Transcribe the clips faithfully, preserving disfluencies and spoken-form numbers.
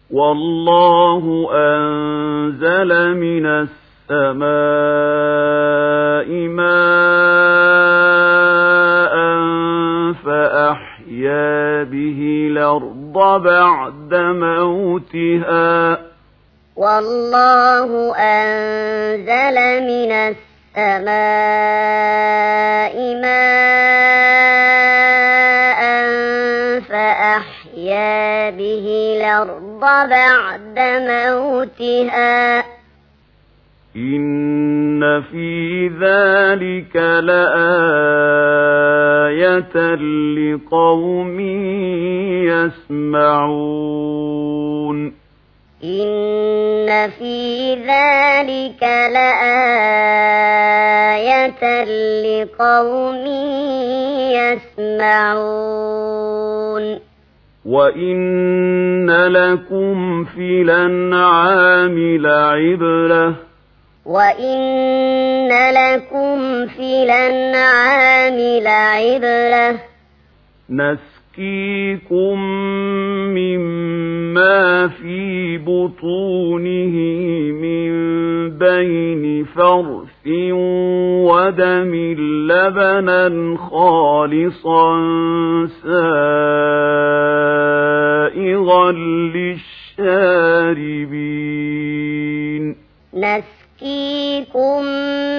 والله أنزل من السماء ماء فأحيا به الأرض بعد موتها والله أنزل من السماء ماء فأحيا به الأرض بعد موتها إن في ذلك لآية لقوم يسمعون إن في ذلك لآية لقوم يسمعون وإن لكم في الأنعام لعبرة وإن لكم في الأنعام لعبرة نسقيكم مما في بطونه من بين فرث ودم لبنا خالصا سائغا للشاربين نسقيكم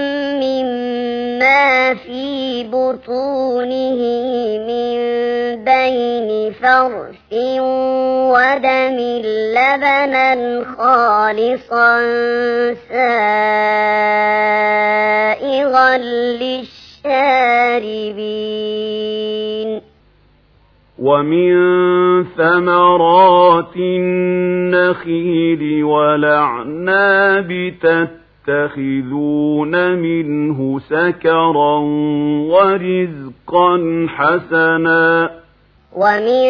مما في بطونه من بين فرث ودم لبنا خالصا سائغا للشاربين ومن ثمرات النخيل والأعناب تتخذون منه سكرا ورزقا حسنا ومن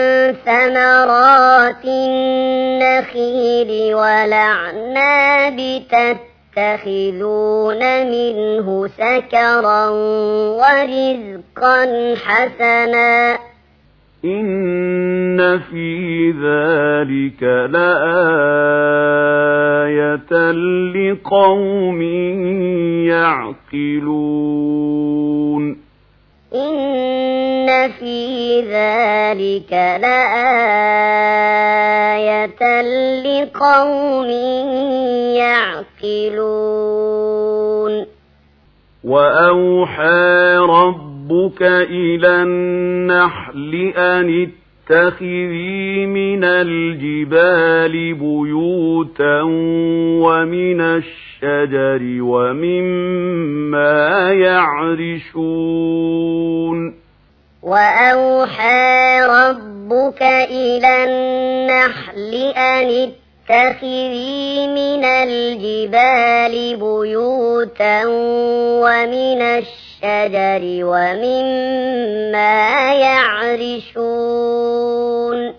ثمرات النخيل والأعناب تتخذون منه سكرا ورزقا حسنا إن في ذلك لآية لقوم يعقلون إن في ذلك لآية لقوم يعقلون وأوحى ربك إلى النحل أن اتخذي من الجبال بيوتا ومن الشجر ومما يعرشون وأوحى ربك إلى النحل أن اتخذي من الجبال بيوتا ومن الشجر ومما يعرشون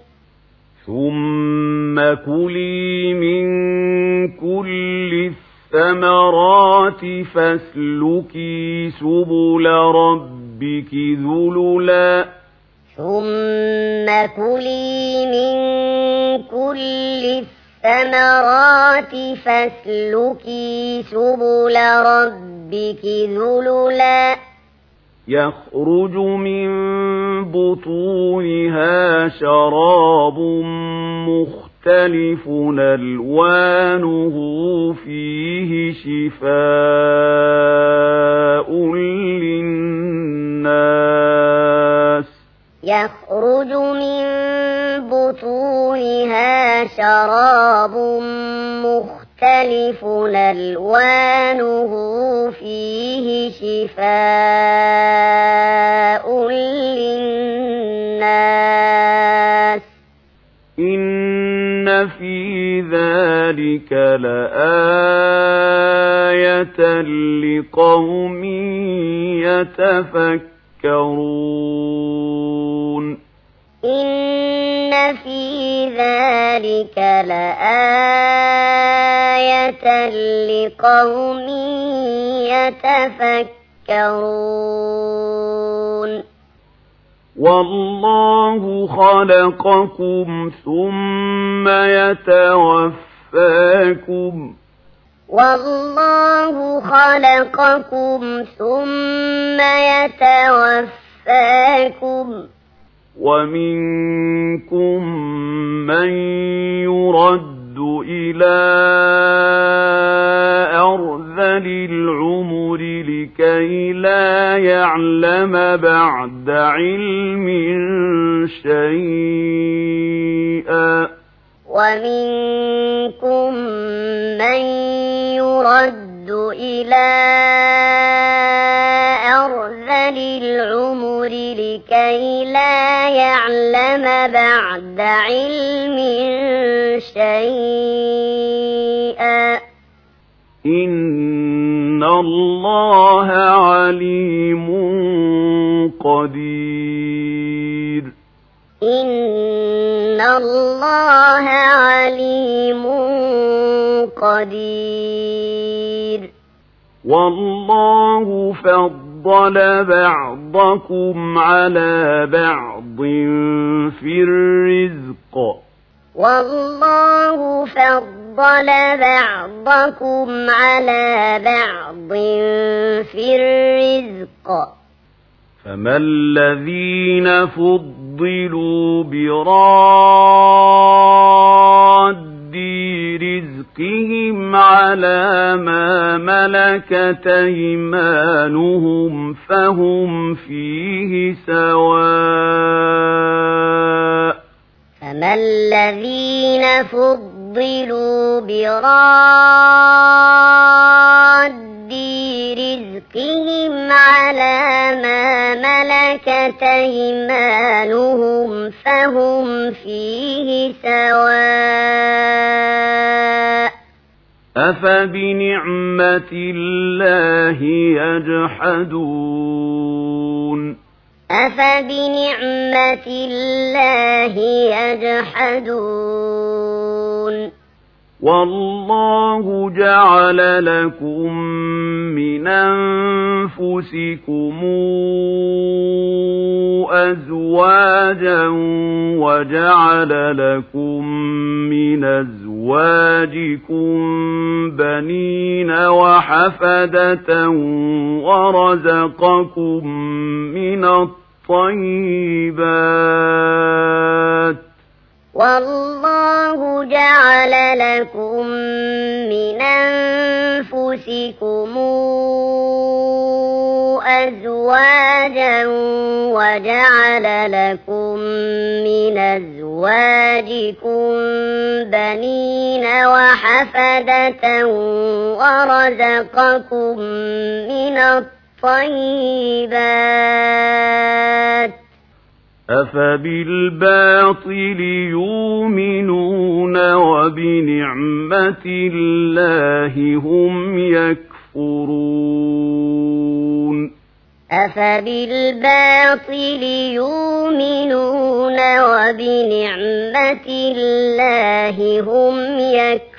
ثم كلي من كل الثمرات فاسلكي سبل ربك ذللا ثم كلي من كل الثمرات فاسلكي سبل ربك ذللا يخرج من بطونها شراب مختلف ألوانه فيه شفاء للناس يخرج من بطونها شراب مختلف ألوانه فيه شفاء للناس إن في ذلك لآية لقوم يتفكرون إن في ذلك لآية لقوم يتفكرون والله خلقكم ثم يتوفاكم والله خلقكم ثم يتوفاكم ومنكم من يرد إلى أرذل العمر لكي لا يعلم بعد علم شيئا ومنكم من يرد إلى أرذل العمر لكي لا يعلم بعد علم شيئا إن الله عليم قدير إن الله عليم قدير والله فضل بعضكم على بعض في الرزق والله فضل بعضكم على بعض في الرزق فما الذين فضلوا براد رزقهم على ما ملكت أيمانهم فهم فيه سواء فما الذين فضلوا براد رزقهم على ما ملكت أيمانهم فهم فيه سواء أفبنعمة الله يجحدون أفبنعمة الله يجحدون والله جعل لكم من أنفسكم أزواجا وجعل لكم من أزواجكم بنين وحفدة ورزقكم من الطيبات والله جعل لكم من أنفسكم أزواجا وجعل لكم من أزواجكم بنين وحفدة ورزقكم من الطيبات أفبالباطل يؤمنون وبنعمة الله هم يكفرون أفبالباطل يؤمنون وبنعمة الله هم يكفرون